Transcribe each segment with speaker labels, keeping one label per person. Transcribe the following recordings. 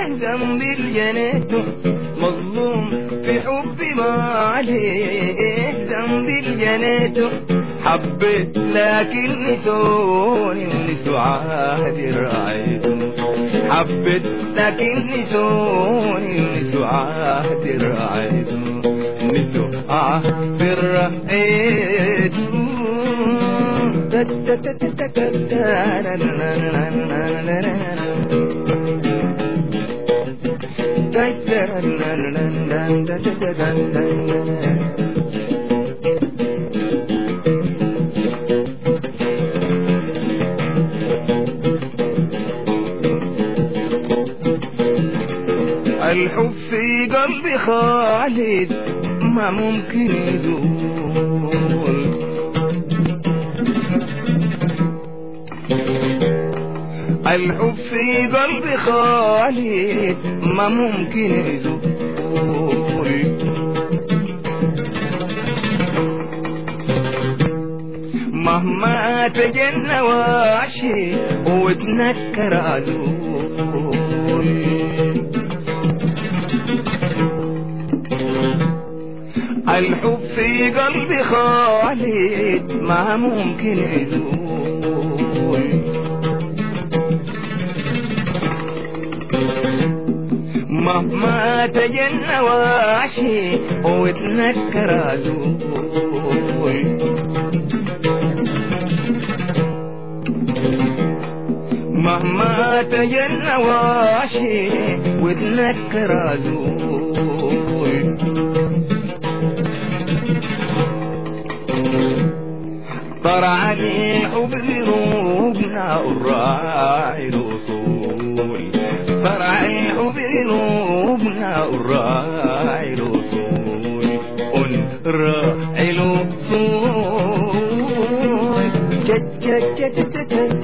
Speaker 1: ذنب الجنة مظلوم في حبي ما عليه ذنب الجنة حبيت لكن نسوني النسو عادي راعيته حبيت لكن نسوني النسو عادي راعيته النسو عادي راعيته الحب في قلبي خالد ما ممكن يزول الحب في قلبي خالد ما ممكن يزول مهما تجنى واشي وتنكر ازول الحب في قلبي خالد ما ممكن يزول مهما تجنى واشي وتنكر ازول مهما تجنى واشي وتنكر ازول طرع الحب ذنوبنا الراعي الوصول طرع الحب ذنوبنا الراعي الوصول الراعي الوصول جت جت جت جت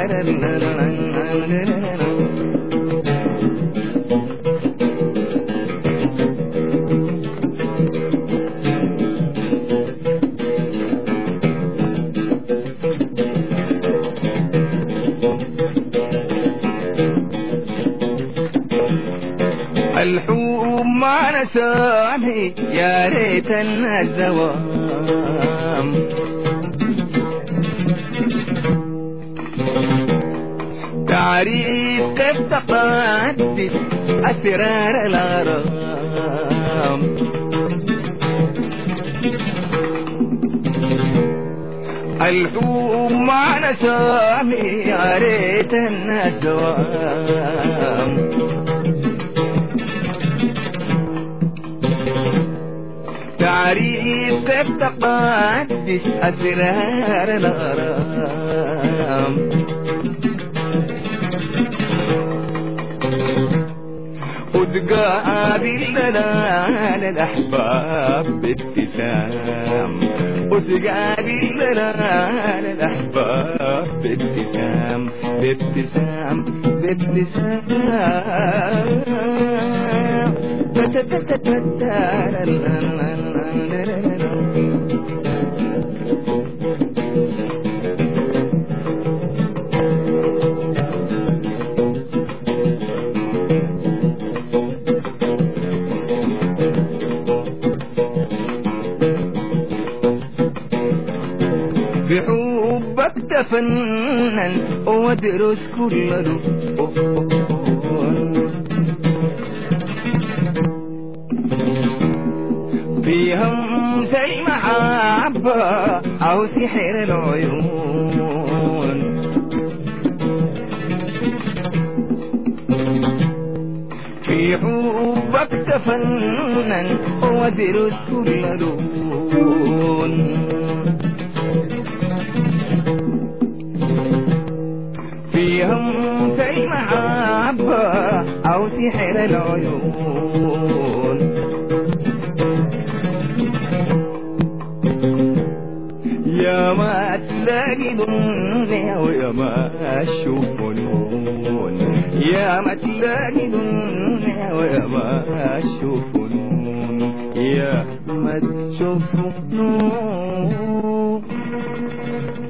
Speaker 1: الحب ما نساني يا ريت الدوام تعريف كيف تقدس أسرار الغرام الحب ما نساني يا ريت الدوام تعريف كيف تقدس أسرار الغرام وتقابل دلال الأحباب بابتسام وتقابل دلال الأحباب بابتسام بابتسام بابتسام بحبك تفنن وادرس كل لون في همس المحبة أو سحر العيون في حبك تفنن وادرس كل لون في همس المحبة أو سحر العيون يا ما تلاقي دنيا ويا ما تشوف فنون يا ما تلاقي دنيا ويا ما تشوف فنون يا ما تشوف فنون